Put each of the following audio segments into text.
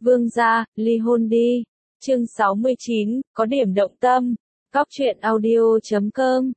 Vương gia, ly hôn đi. Chương 69, có điểm động tâm. Cóc truyện audio.com.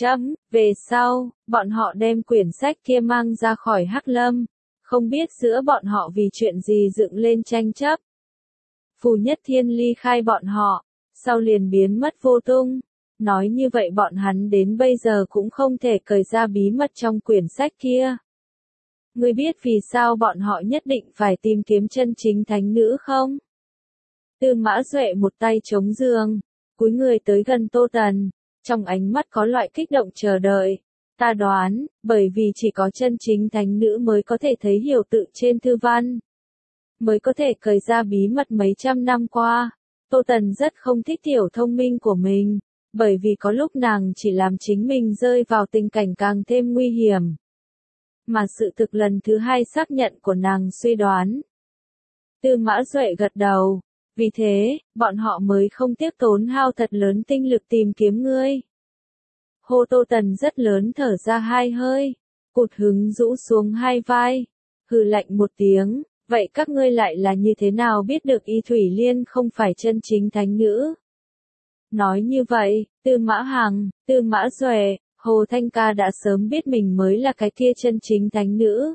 Về sau, bọn họ đem quyển sách kia mang ra khỏi Hắc Lâm. Không biết giữa bọn họ vì chuyện gì dựng lên tranh chấp. Phù Nhất Thiên ly khai bọn họ, sau liền biến mất vô tung. Nói như vậy bọn hắn đến bây giờ cũng không thể cởi ra bí mật trong quyển sách kia. Ngươi biết vì sao bọn họ nhất định phải tìm kiếm chân chính thánh nữ không? Tư Mã Duệ một tay chống giường, cúi người tới gần Tô Tần, trong ánh mắt có loại kích động chờ đợi. Ta đoán, bởi vì chỉ có chân chính thánh nữ mới có thể thấy hiểu tự trên thư văn. Mới có thể cởi ra bí mật mấy trăm năm qua. Tô Tần rất không thích tiểu thông minh của mình, bởi vì có lúc nàng chỉ làm chính mình rơi vào tình cảnh càng thêm nguy hiểm. Mà sự thực lần thứ hai xác nhận của nàng suy đoán. Tư Mã Duệ gật đầu, vì thế, bọn họ mới không tiếc tốn hao thật lớn tinh lực tìm kiếm ngươi. Hô Tô Tần rất lớn thở ra hai hơi, cụt hứng rũ xuống hai vai, hừ lạnh một tiếng, vậy các ngươi lại là như thế nào biết được Y Thủy Liên không phải chân chính thánh nữ? Nói như vậy, Tư Mã Hằng, Tư Mã Duệ, Hồ Thanh Ca đã sớm biết mình mới là cái kia chân chính thánh nữ.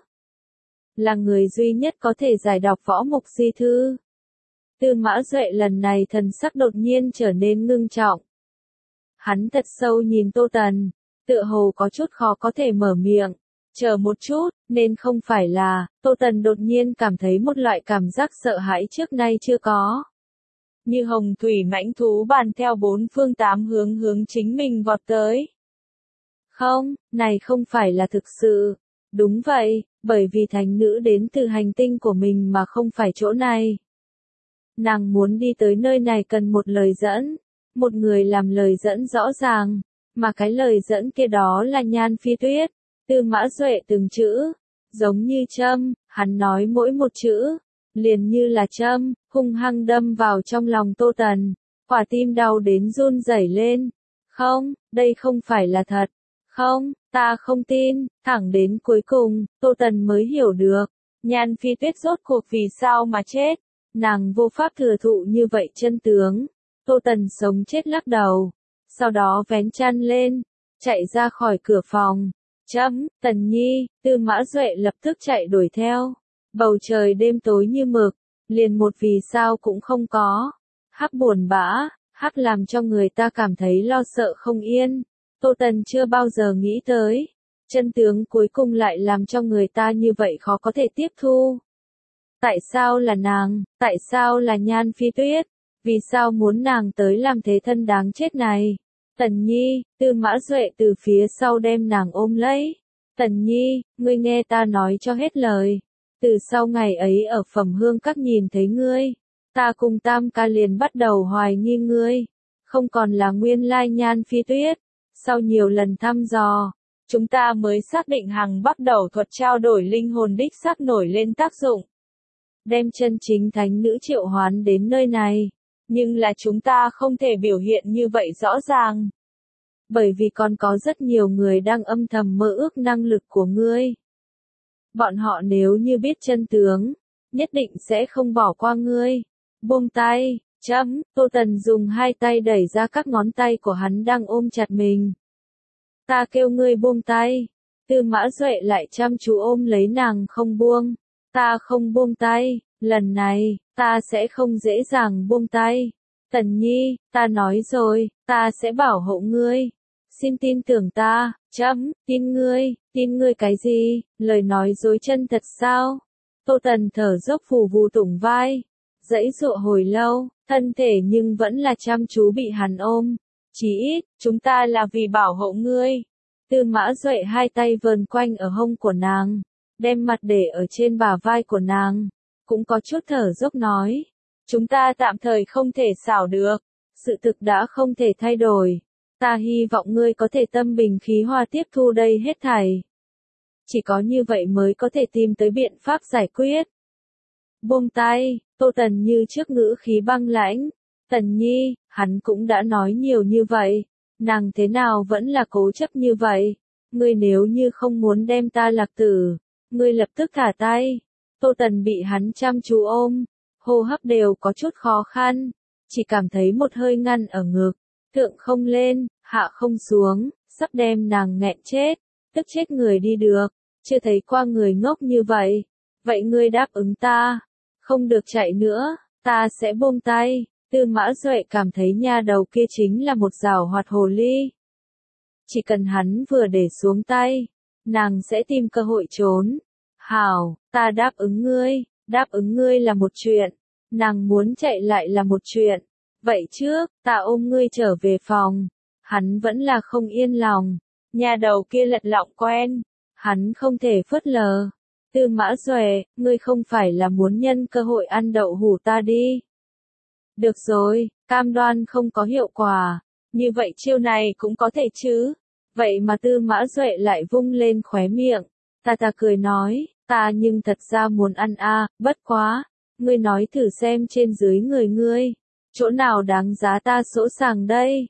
Là người duy nhất có thể giải đọc võ mục di thư. Tư Mã Duệ lần này thần sắc đột nhiên trở nên ngưng trọng. Hắn thật sâu nhìn Tô Tần, tựa hồ có chút khó có thể mở miệng. Chờ một chút, nên không phải là, Tô Tần đột nhiên cảm thấy một loại cảm giác sợ hãi trước nay chưa có. Như hồng thủy mãnh thú bàn theo bốn phương tám hướng chính mình vọt tới. Không, này không phải là thực sự. Đúng vậy, bởi vì thánh nữ đến từ hành tinh của mình mà không phải chỗ này. Nàng muốn đi tới nơi này cần một lời dẫn, một người làm lời dẫn rõ ràng, mà cái lời dẫn kia đó là Nhan Phi Tuyết. Tư Mã Duệ từng chữ, giống như châm, hắn nói mỗi một chữ, liền như là châm, hung hăng đâm vào trong lòng Tô Tần, quả tim đau đến run rẩy lên. Không, đây không phải là thật. Không, ta không tin. Thẳng đến cuối cùng, Tô Tần mới hiểu được, Nhan Phi Tuyết rốt cuộc vì sao mà chết. Nàng vô pháp thừa thụ như vậy chân tướng. Tô Tần sống chết lắc đầu, sau đó vén chăn lên, chạy ra khỏi cửa phòng. Tần Nhi, Tư Mã Duệ lập tức chạy đuổi theo. Bầu trời đêm tối như mực, liền một vì sao cũng không có. Hắc buồn bã, hắc làm cho người ta cảm thấy lo sợ không yên. Tô Tần chưa bao giờ nghĩ tới, chân tướng cuối cùng lại làm cho người ta như vậy khó có thể tiếp thu. Tại sao là nàng, tại sao là Nhan Phi Tuyết, vì sao muốn nàng tới làm thế thân đáng chết này? Tần Nhi, Tư Mã Duệ từ phía sau đem nàng ôm lấy. Tần Nhi, ngươi nghe ta nói cho hết lời. Từ sau ngày ấy ở Phẩm Hương Các nhìn thấy ngươi, ta cùng Tam ca liền bắt đầu hoài nghi ngươi. Không còn là nguyên lai Nhan Phi Tuyết. Sau nhiều lần thăm dò, chúng ta mới xác định Hằng bắt đầu thuật trao đổi linh hồn đích xác nổi lên tác dụng. Đem chân chính thánh nữ triệu hoán đến nơi này. Nhưng là chúng ta không thể biểu hiện như vậy rõ ràng. Bởi vì còn có rất nhiều người đang âm thầm mơ ước năng lực của ngươi. Bọn họ nếu như biết chân tướng, nhất định sẽ không bỏ qua ngươi. Buông tay, Tô Tần dùng hai tay đẩy ra các ngón tay của hắn đang ôm chặt mình. Ta kêu ngươi buông tay. Tư Mã Duệ lại chăm chú ôm lấy nàng không buông. Ta không buông tay, lần này, ta sẽ không dễ dàng buông tay. Tần Nhi, ta nói rồi, ta sẽ bảo hộ ngươi. Xin tin tưởng ta. Tin ngươi cái gì, lời nói dối chân thật sao? Tô Tần thở dốc phù vù tủng vai, dãy dụa hồi lâu, thân thể nhưng vẫn là chăm chú bị hắn ôm. Chí ít, chúng ta là vì bảo hộ ngươi. Tư Mã Duệ hai tay vờn quanh ở hông của nàng, đem mặt để ở trên bả vai của nàng, cũng có chút thở dốc nói. Chúng ta tạm thời không thể xảo được, sự thực đã không thể thay đổi. Ta hy vọng ngươi có thể tâm bình khí hòa tiếp thu đây hết thảy. Chỉ có như vậy mới có thể tìm tới biện pháp giải quyết. Buông tay, Tô Tần như trước ngữ khí băng lãnh. Tần Nhi, hắn cũng đã nói nhiều như vậy, nàng thế nào vẫn là cố chấp như vậy. Ngươi nếu như không muốn đem ta lạc tử, ngươi lập tức thả tay. Tô Tần bị hắn chăm chú ôm, hô hấp đều có chút khó khăn, chỉ cảm thấy một hơi ngăn ở ngực, thượng không lên, hạ không xuống, sắp đem nàng nghẹn chết, tức chết người đi được, chưa thấy qua người ngốc như vậy. Vậy ngươi đáp ứng ta, không được chạy nữa, ta sẽ buông tay. Tư Mã Duệ cảm thấy nha đầu kia chính là một giảo hoạt hồ ly. Chỉ cần hắn vừa để xuống tay, nàng sẽ tìm cơ hội trốn. Hảo, ta đáp ứng ngươi là một chuyện, nàng muốn chạy lại là một chuyện. Vậy trước, ta ôm ngươi trở về phòng. Hắn vẫn là không yên lòng, nha đầu kia lật lọng quen, hắn không thể phớt lờ. Tư Mã Duệ, ngươi không phải là muốn nhân cơ hội ăn đậu hũ ta đi. Được rồi, cam đoan không có hiệu quả, như vậy chiêu này cũng có thể chứ. Vậy mà Tư Mã Duệ lại vung lên khóe miệng, ta cười nói, ta nhưng thật ra muốn ăn bất quá, ngươi nói thử xem trên dưới người ngươi, chỗ nào đáng giá ta sỗ sàng đây.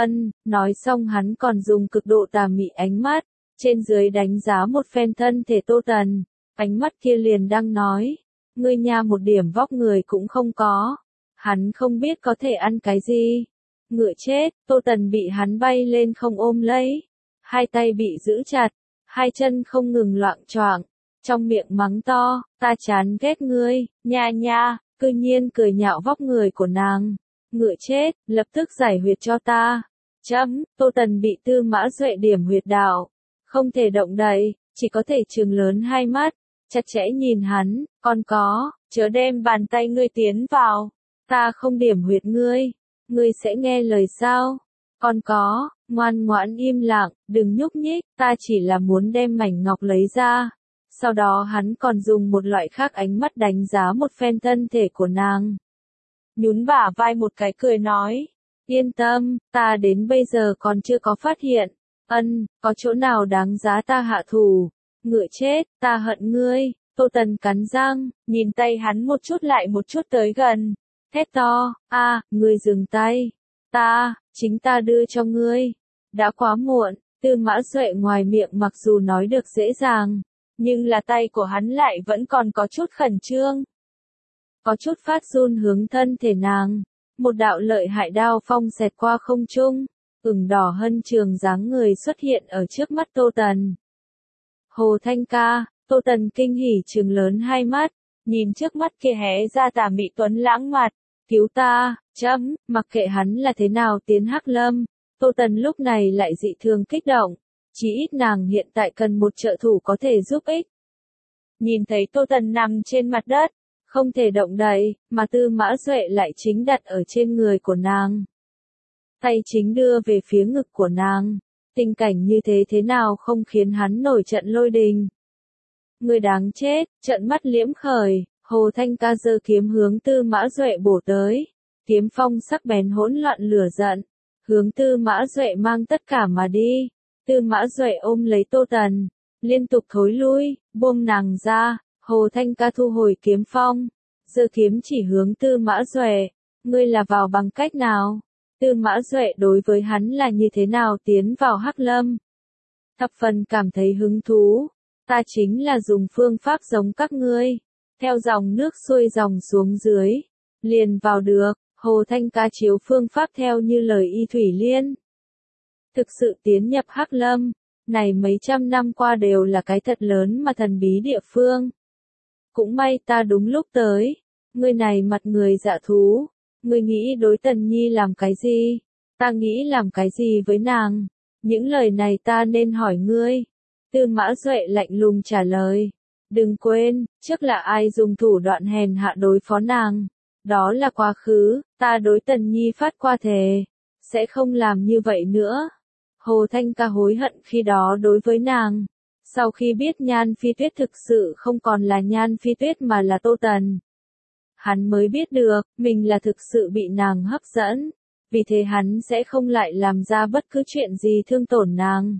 Nói xong hắn còn dùng cực độ tà mị ánh mắt, trên dưới đánh giá một phen thân thể Tô Tần, ánh mắt kia liền đang nói, ngươi nha một điểm vóc người cũng không có, hắn không biết có thể ăn cái gì. Ngựa chết, Tô Tần bị hắn bay lên không ôm lấy, hai tay bị giữ chặt, hai chân không ngừng loạng choạng, trong miệng mắng to, ta chán ghét ngươi, nha, cư nhiên cười nhạo vóc người của nàng. Ngựa chết, lập tức giải huyệt cho ta. Tô Tần bị Tư Mã Duệ điểm huyệt đạo, không thể động đậy, chỉ có thể trừng lớn hai mắt, chặt chẽ nhìn hắn, còn có, chớ đem bàn tay ngươi tiến vào, ta không điểm huyệt ngươi sẽ nghe lời sao? Còn có, ngoan ngoãn im lặng, đừng nhúc nhích, ta chỉ là muốn đem mảnh ngọc lấy ra. Sau đó hắn còn dùng một loại khác ánh mắt đánh giá một phen thân thể của nàng. Nhún bả vai một cái cười nói, yên tâm, ta đến bây giờ còn chưa có phát hiện, có chỗ nào đáng giá ta hạ thủ. Ngựa chết, ta hận ngươi. Tô Tần cắn răng, nhìn tay hắn một chút lại một chút tới gần, thét to, ngươi dừng tay, chính ta đưa cho ngươi. Đã quá muộn, Tư Mã Duệ ngoài miệng mặc dù nói được dễ dàng, nhưng là tay của hắn lại vẫn còn có chút khẩn trương. Có chút phát run hướng thân thể nàng, một đạo lợi hại đao phong xẹt qua không trung, ửng đỏ hân trường dáng người xuất hiện ở trước mắt Tô Tần. Hồ Thanh ca, Tô Tần kinh hỉ trừng lớn hai mắt, nhìn trước mắt kia hé ra tà mị tuấn lãng mặt, cứu ta, mặc kệ hắn là thế nào tiến Hắc Lâm, Tô Tần lúc này lại dị thường kích động, chỉ ít nàng hiện tại cần một trợ thủ có thể giúp ích. Nhìn thấy Tô Tần nằm trên mặt đất, không thể động đậy, mà Tư Mã Duệ lại chính đặt ở trên người của nàng. Tay chính đưa về phía ngực của nàng, tình cảnh như thế nào không khiến hắn nổi trận lôi đình. Người đáng chết, trợn mắt liễm khởi, Hồ Thanh ca giơ kiếm hướng Tư Mã Duệ bổ tới, kiếm phong sắc bén hỗn loạn lửa giận, hướng Tư Mã Duệ mang tất cả mà đi. Tư Mã Duệ ôm lấy Tô Tần, liên tục thối lui, buông nàng ra. Hồ Thanh ca thu hồi kiếm phong, giơ kiếm chỉ hướng Tư Mã Duệ, ngươi là vào bằng cách nào? Tư Mã Duệ đối với hắn là như thế nào tiến vào Hắc Lâm? Thập phần cảm thấy hứng thú, ta chính là dùng phương pháp giống các ngươi, theo dòng nước xuôi dòng xuống dưới, liền vào được. Hồ Thanh ca chiếu phương pháp theo như lời Y Thủy Liên. Thực sự tiến nhập Hắc Lâm, này mấy trăm năm qua đều là cái thật lớn mà thần bí địa phương. Cũng may ta đúng lúc tới, ngươi này mặt người dạ thú, ngươi nghĩ đối Tần Nhi làm cái gì? Ta nghĩ làm cái gì với nàng? Những lời này ta nên hỏi ngươi. Tư Mã Duệ lạnh lùng trả lời, đừng quên, trước là ai dùng thủ đoạn hèn hạ đối phó nàng. Đó là quá khứ, ta đối Tần Nhi phát qua thề, sẽ không làm như vậy nữa. Hồ Thanh ca hối hận khi đó đối với nàng. Sau khi biết Nhan Phi Tuyết thực sự không còn là Nhan Phi Tuyết mà là Tô Tần, hắn mới biết được, mình là thực sự bị nàng hấp dẫn, vì thế hắn sẽ không lại làm ra bất cứ chuyện gì thương tổn nàng.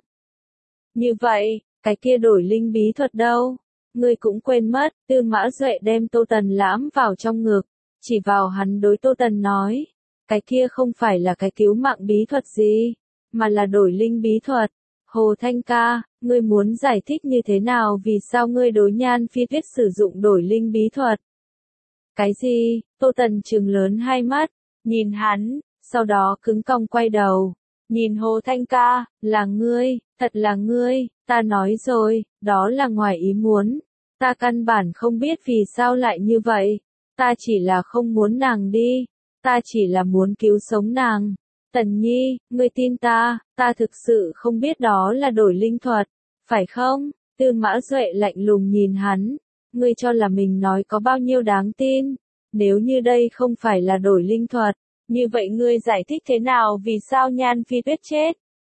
Như vậy, cái kia đổi linh bí thuật đâu? Ngươi cũng quên mất. Tư Mã Duệ đem Tô Tần lãm vào trong ngực, chỉ vào hắn đối Tô Tần nói, cái kia không phải là cái cứu mạng bí thuật gì, mà là đổi linh bí thuật. Hồ Thanh ca, ngươi muốn giải thích như thế nào vì sao ngươi đối Nhan Phi Tuyết sử dụng đổi linh bí thuật? Cái gì? Tô Tần trừng lớn hai mắt, nhìn hắn, sau đó cứng cong quay đầu, nhìn Hồ Thanh ca, là ngươi, thật là ngươi, ta nói rồi, đó là ngoài ý muốn, ta căn bản không biết vì sao lại như vậy, ta chỉ là không muốn nàng đi, ta chỉ là muốn cứu sống nàng. Tần Nhi, ngươi tin ta, ta thực sự không biết đó là đổi linh thuật, phải không? Tư Mã Duệ lạnh lùng nhìn hắn, ngươi cho là mình nói có bao nhiêu đáng tin, nếu như đây không phải là đổi linh thuật, như vậy ngươi giải thích thế nào vì sao Nhan Phi Tuyết chết?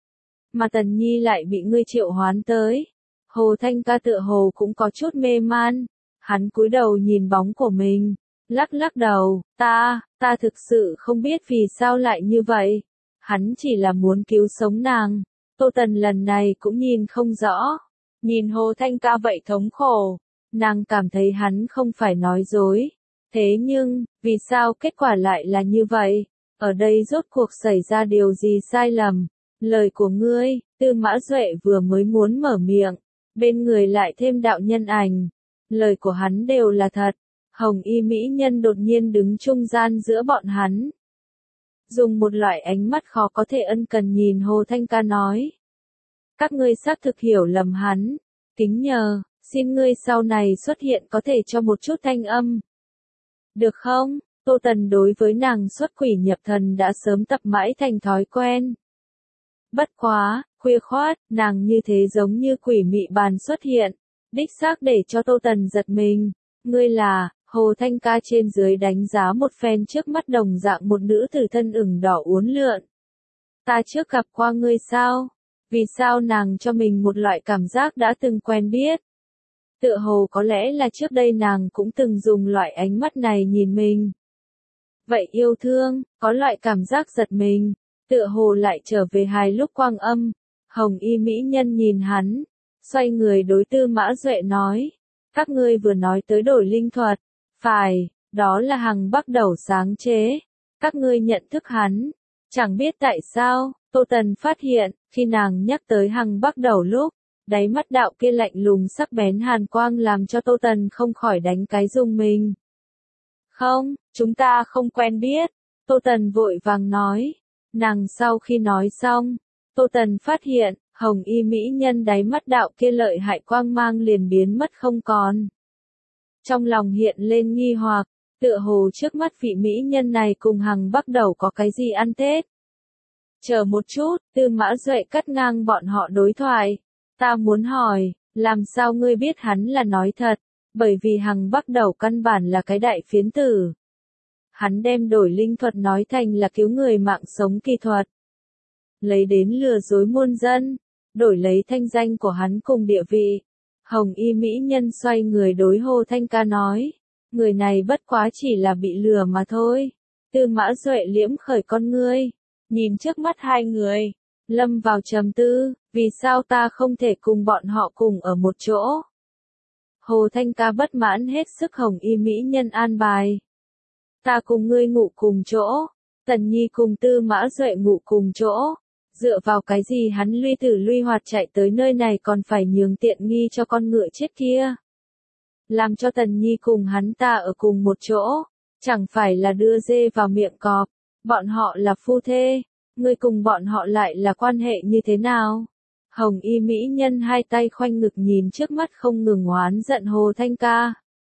Mà Tần Nhi lại bị ngươi triệu hoán tới. Hồ Thanh ca tựa hồ cũng có chút mê man, hắn cúi đầu nhìn bóng của mình, lắc lắc đầu, ta thực sự không biết vì sao lại như vậy. Hắn chỉ là muốn cứu sống nàng. Tô Tần lần này cũng nhìn không rõ. Nhìn Hồ Thanh ca vậy thống khổ. Nàng cảm thấy hắn không phải nói dối. Thế nhưng, vì sao kết quả lại là như vậy? Ở đây rốt cuộc xảy ra điều gì sai lầm? Lời của ngươi, Tư Mã Duệ vừa mới muốn mở miệng. Bên người lại thêm đạo nhân ảnh. Lời của hắn đều là thật. Hồng y mỹ nhân đột nhiên đứng trung gian giữa bọn hắn. Dùng một loại ánh mắt khó có thể ân cần nhìn Hồ Thanh ca nói. Các ngươi xác thực hiểu lầm hắn. Kính nhờ, xin ngươi sau này xuất hiện có thể cho một chút thanh âm. Được không? Tô Tần đối với nàng xuất quỷ nhập thần đã sớm tập mãi thành thói quen. Bất quá, khuya khoát, nàng như thế giống như quỷ mị bàn xuất hiện. Đích xác để cho Tô Tần giật mình. Ngươi là... Hồ Thanh ca trên dưới đánh giá một phen trước mắt đồng dạng một nữ tử thân ửng đỏ uốn lượn. Ta trước gặp qua ngươi sao? Vì sao nàng cho mình một loại cảm giác đã từng quen biết? Tựa hồ có lẽ là trước đây nàng cũng từng dùng loại ánh mắt này nhìn mình. Vậy yêu thương, có loại cảm giác giật mình, tựa hồ lại trở về hài lúc quang âm. Hồng y mỹ nhân nhìn hắn, xoay người đối Tư Mã Duệ nói. Các ngươi vừa nói tới đổi linh thuật. Phải, đó là Hằng Bắc Đầu sáng chế. Các ngươi nhận thức hắn. Chẳng biết tại sao, Tô Tần phát hiện, khi nàng nhắc tới Hằng Bắc Đầu lúc, đáy mắt đạo kia lạnh lùng sắc bén hàn quang làm cho Tô Tần không khỏi đánh cái rung mình. Không, chúng ta không quen biết. Tô Tần vội vàng nói. Nàng sau khi nói xong, Tô Tần phát hiện, hồng y mỹ nhân đáy mắt đạo kia lợi hại quang mang liền biến mất không còn. Trong lòng hiện lên nghi hoặc, tựa hồ trước mắt vị mỹ nhân này cùng Hằng Bắc Đầu có cái gì ăn Tết. Chờ một chút, Tư Mã Duệ cắt ngang bọn họ đối thoại. Ta muốn hỏi, làm sao ngươi biết hắn là nói thật, bởi vì Hằng Bắc Đầu căn bản là cái đại phiến tử. Hắn đem đổi linh thuật nói thành là cứu người mạng sống kỳ thuật. Lấy đến lừa dối muôn dân, đổi lấy thanh danh của hắn cùng địa vị. Hồng y mỹ nhân xoay người đối Hồ Thanh ca nói, người này bất quá chỉ là bị lừa mà thôi. Tư Mã Duệ liễm khởi con ngươi, nhìn trước mắt hai người, lâm vào trầm tư, vì sao ta không thể cùng bọn họ cùng ở một chỗ. Hồ Thanh ca bất mãn hết sức hồng y mỹ nhân an bài. Ta cùng ngươi ngủ cùng chỗ, Tần Nhi cùng Tư Mã Duệ ngủ cùng chỗ. Dựa vào cái gì hắn luy tử luy hoạt chạy tới nơi này còn phải nhường tiện nghi cho con ngựa chết kia. Làm cho Tần Nhi cùng hắn ta ở cùng một chỗ, chẳng phải là đưa dê vào miệng cọp, bọn họ là phu thê, ngươi cùng bọn họ lại là quan hệ như thế nào? Hồng y mỹ nhân hai tay khoanh ngực nhìn trước mắt không ngừng oán giận Hồ Thanh ca.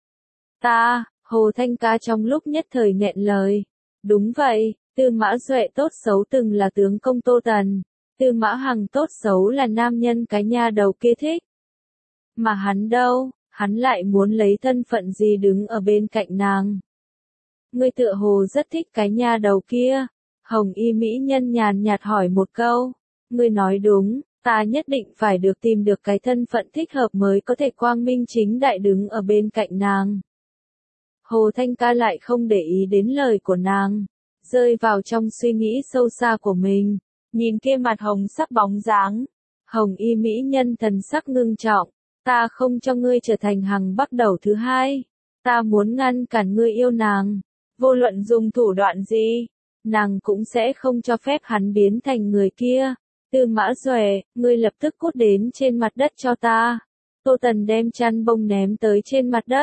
Hồ Thanh ca trong lúc nhất thời nghẹn lời. Đúng vậy. Tư Mã Duệ tốt xấu từng là tướng công Tô Tần, Tư Mã Hằng tốt xấu là nam nhân cái nha đầu kia thích. Mà hắn đâu, hắn lại muốn lấy thân phận gì đứng ở bên cạnh nàng. Ngươi tựa hồ rất thích cái nha đầu kia. Hồng y mỹ nhân nhàn nhạt hỏi một câu. Ngươi nói đúng, ta nhất định phải được tìm được cái thân phận thích hợp mới có thể quang minh chính đại đứng ở bên cạnh nàng. Hồ Thanh ca lại không để ý đến lời của nàng. Rơi vào trong suy nghĩ sâu xa của mình, nhìn kia mặt hồng sắc bóng dáng. Hồng y mỹ nhân thần sắc ngưng trọng, ta không cho ngươi trở thành Hằng Bắc Đầu thứ hai, ta muốn ngăn cản ngươi yêu nàng, vô luận dùng thủ đoạn gì, nàng cũng sẽ không cho phép hắn biến thành người kia. Tư Mã Duệ, ngươi lập tức cút đến trên mặt đất cho ta. Tô Tần đem chăn bông ném tới trên mặt đất,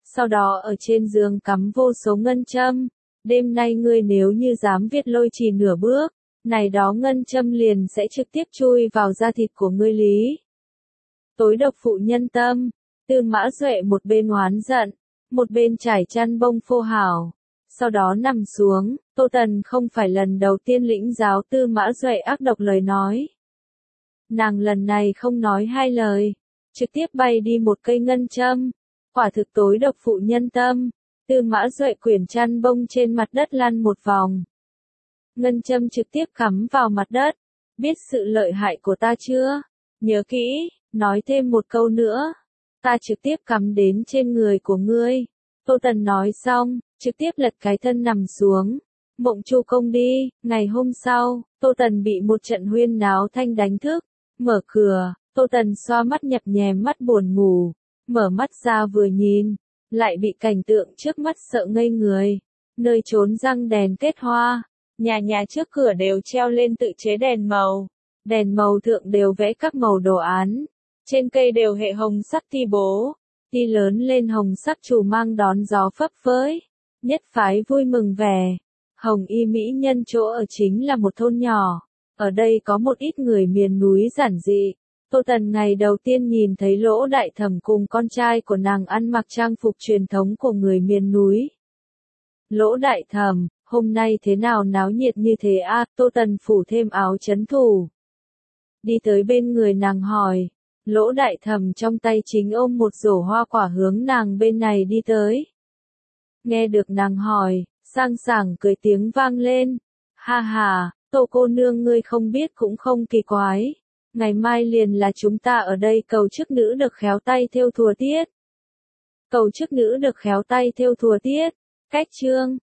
sau đó ở trên giường cắm vô số ngân châm. Đêm nay ngươi nếu như dám viết lôi trì nửa bước, này đó ngân châm liền sẽ trực tiếp chui vào da thịt của ngươi lý. Tối độc phụ nhân tâm, Tư Mã Duệ một bên oán giận, một bên trải chăn bông phô hảo. Sau đó nằm xuống, Tô Tần không phải lần đầu tiên lĩnh giáo Tư Mã Duệ ác độc lời nói. Nàng lần này không nói hai lời, trực tiếp bay đi một cây ngân châm. Quả thực tối độc phụ nhân tâm, Tư Mã Duệ quyển chăn bông trên mặt đất lăn một vòng. Ngân châm trực tiếp cắm vào mặt đất. Biết sự lợi hại của ta chưa? Nhớ kỹ, nói thêm một câu nữa. Ta trực tiếp cắm đến trên người của ngươi. Tô Tần nói xong, trực tiếp lật cái thân nằm xuống. Mộng Chu Công đi. Ngày hôm sau, Tô Tần bị một trận huyên náo thanh đánh thức. Mở cửa, Tô Tần xoa mắt nhập nhèm mắt buồn ngủ. Mở mắt ra vừa nhìn, lại bị cảnh tượng trước mắt sợ ngây người. Nơi trốn răng đèn kết hoa, nhà trước cửa đều treo lên tự chế đèn màu thượng đều vẽ các màu đồ án. Trên cây đều hệ hồng sắc ti bố, ti lớn lên hồng sắc chủ mang đón gió phấp phới. Nhất phái vui mừng vẻ. Hồng Y mỹ nhân chỗ ở chính là một thôn nhỏ. Ở đây có một ít người miền núi giản dị. Tô Tần ngày đầu tiên nhìn thấy Lỗ Đại Thẩm cùng con trai của nàng ăn mặc trang phục truyền thống của người miền núi. Lỗ Đại Thẩm, hôm nay thế nào náo nhiệt như thế a? Tô Tần phủ thêm áo chấn thủ. Đi tới bên người nàng hỏi. Lỗ Đại Thẩm trong tay chính ôm một rổ hoa quả hướng nàng bên này đi tới. Nghe được nàng hỏi, sang sảng cười tiếng vang lên. Ha ha, Tô cô nương ngươi không biết cũng không kỳ quái. Ngày mai liền là chúng ta ở đây cầu chức nữ được khéo tay thêu thùa tiết. Cầu chức nữ được khéo tay thêu thùa tiết. Cách chương